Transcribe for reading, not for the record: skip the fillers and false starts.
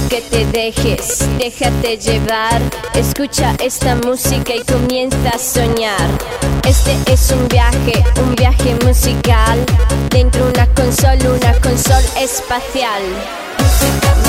que te dejes, déjate llevar. Escucha esta música y comienza a soñar. Este es un viaje musical dentro una consola espacial.